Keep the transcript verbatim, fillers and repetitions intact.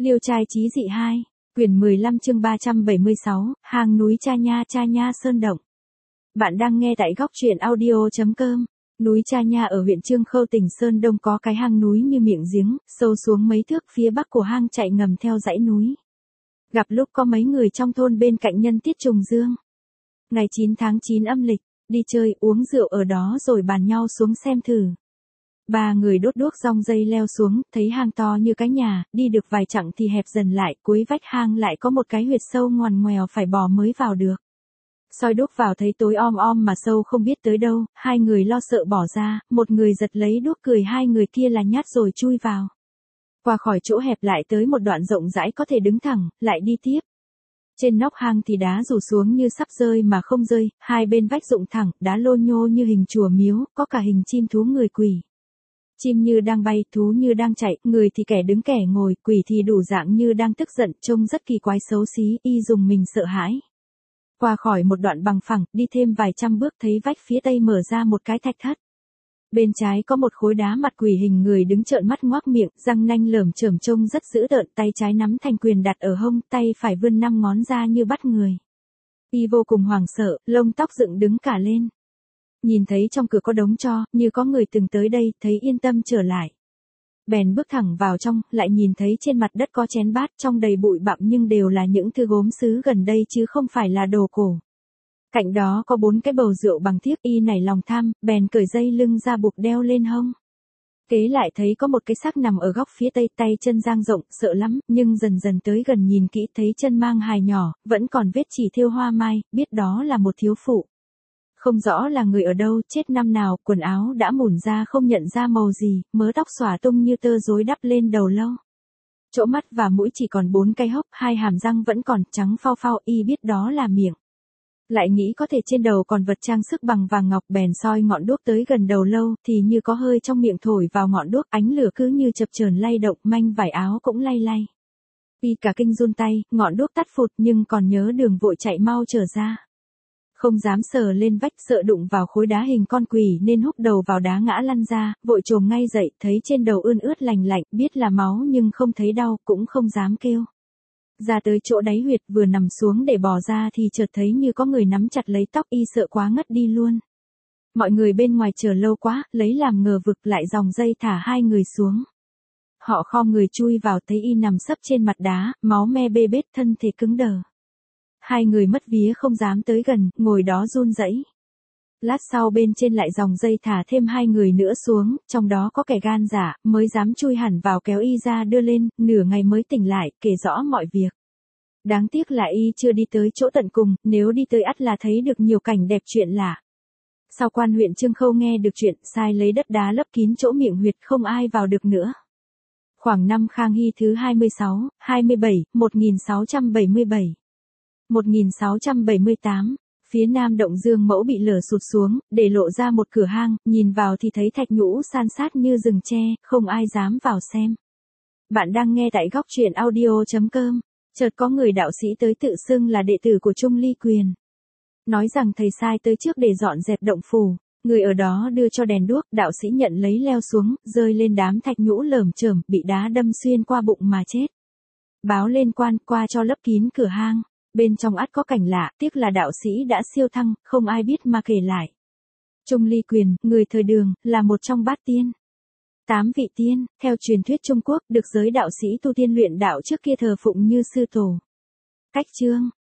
Liêu trai chí dị hai, quyển mười lăm chương ba trăm bảy mươi sáu, hang núi Cha Nha Cha Nha Sơn Động. Bạn đang nghe tại góc truyện audio chấm com. Núi Cha Nha ở huyện Chương Khâu tỉnh Sơn Đông có cái hang núi như miệng giếng, sâu xuống mấy thước, phía bắc của hang chạy ngầm theo dãy núi. Gặp lúc có mấy người trong thôn bên cạnh nhân tiết trùng dương. Ngày chín tháng chín âm lịch, đi chơi uống rượu ở đó rồi bàn nhau xuống xem thử. Ba người đốt đuốc rong dây leo xuống, thấy hang to như cái nhà, đi được vài chặng thì hẹp dần lại, cuối vách hang lại có một cái huyệt sâu ngoằn ngoèo phải bò mới vào được. Soi đuốc vào thấy tối om om mà sâu không biết tới đâu, hai người lo sợ bỏ ra, một người giật lấy đuốc cười hai người kia là nhát rồi chui vào. Qua khỏi chỗ hẹp lại tới một đoạn rộng rãi có thể đứng thẳng, lại đi tiếp. Trên nóc hang thì đá rủ xuống như sắp rơi mà không rơi, hai bên vách rụng thẳng, đá lô nhô như hình chùa miếu, có cả hình chim thú người quỷ. Chim như đang bay, thú như đang chạy, người thì kẻ đứng kẻ ngồi, quỷ thì đủ dạng như đang tức giận, trông rất kỳ quái xấu xí, y dùng mình sợ hãi. Qua khỏi một đoạn bằng phẳng, đi thêm vài trăm bước thấy vách phía tây mở ra một cái thạch thất. Bên trái có một khối đá mặt quỷ hình người đứng trợn mắt ngoác miệng, răng nanh lởm chởm trông rất dữ tợn, tay trái nắm thành quyền đặt ở hông, tay phải vươn năm ngón ra như bắt người. Y vô cùng hoảng sợ, lông tóc dựng đứng cả lên. Nhìn thấy trong cửa có đống tro, như có người từng tới đây, thấy yên tâm trở lại. Bèn bước thẳng vào trong, lại nhìn thấy trên mặt đất có chén bát, trong đầy bụi bặm nhưng đều là những thứ gốm sứ gần đây chứ không phải là đồ cổ. Cạnh đó có bốn cái bầu rượu bằng thiếc, y nảy lòng tham, bèn cởi dây lưng ra buộc đeo lên hông. Kế lại thấy có một cái xác nằm ở góc phía tây, tay chân dang rộng, sợ lắm, nhưng dần dần tới gần nhìn kỹ thấy chân mang hài nhỏ, vẫn còn vết chỉ thêu hoa mai, biết đó là một thiếu phụ. Không rõ là người ở đâu, chết năm nào, quần áo đã mủn ra không nhận ra màu gì, mớ tóc xõa tung như tơ rối đắp lên đầu lâu. Chỗ mắt và mũi chỉ còn bốn cái hốc, hai hàm răng vẫn còn trắng phao phao, y biết đó là miệng. Lại nghĩ có thể trên đầu còn vật trang sức bằng vàng ngọc, bèn soi ngọn đuốc tới gần đầu lâu, thì như có hơi trong miệng thổi vào ngọn đuốc, ánh lửa cứ như chập chờn lay động, manh vải áo cũng lay lay. Y cả kinh run tay, ngọn đuốc tắt phụt nhưng còn nhớ đường vội chạy mau trở ra. Không dám sờ lên vách, sợ đụng vào khối đá hình con quỷ nên húc đầu vào đá ngã lăn ra, vội chồm ngay dậy, thấy trên đầu ươn ướt lành lạnh, biết là máu nhưng không thấy đau, cũng không dám kêu. Ra tới chỗ đáy huyệt, vừa nằm xuống để bò ra thì chợt thấy như có người nắm chặt lấy tóc, y sợ quá ngất đi luôn. Mọi người bên ngoài chờ lâu quá, lấy làm ngờ vực, lại dòng dây thả hai người xuống. Họ khom người chui vào thấy y nằm sấp trên mặt đá, máu me bê bết, thân thể cứng đờ. Hai người mất vía không dám tới gần, ngồi đó run rẩy. Lát sau bên trên lại dòng dây thả thêm hai người nữa xuống, trong đó có kẻ gan dạ, mới dám chui hẳn vào kéo y ra đưa lên, nửa ngày mới tỉnh lại, kể rõ mọi việc. Đáng tiếc là y chưa đi tới chỗ tận cùng, nếu đi tới ắt là thấy được nhiều cảnh đẹp chuyện lạ. Sau quan huyện Chương Khâu nghe được chuyện, sai lấy đất đá lấp kín chỗ miệng huyệt, không ai vào được nữa. Khoảng năm Khang Hy thứ hai mươi sáu, hai mươi bảy, một nghìn sáu trăm bảy mươi bảy. một nghìn sáu trăm bảy mươi tám, phía nam động Dương Mẫu bị lở sụt xuống, để lộ ra một cửa hang, nhìn vào thì thấy thạch nhũ san sát như rừng tre, không ai dám vào xem. Bạn đang nghe tại góc truyện audio chấm com, chợt có người đạo sĩ tới tự xưng là đệ tử của Trung Ly Quyền. Nói rằng thầy sai tới trước để dọn dẹp động phủ, người ở đó đưa cho đèn đuốc, đạo sĩ nhận lấy leo xuống, rơi lên đám thạch nhũ lởm chởm, bị đá đâm xuyên qua bụng mà chết. Báo lên quan, qua cho lấp kín cửa hang. Bên trong ắt có cảnh lạ, tiếc là đạo sĩ đã siêu thăng, không ai biết mà kể lại. Trung Ly Quyền, người thời Đường, là một trong bát tiên. Tám vị tiên, theo truyền thuyết Trung Quốc, được giới đạo sĩ tu tiên luyện đạo trước kia thờ phụng như sư tổ. Cách chương,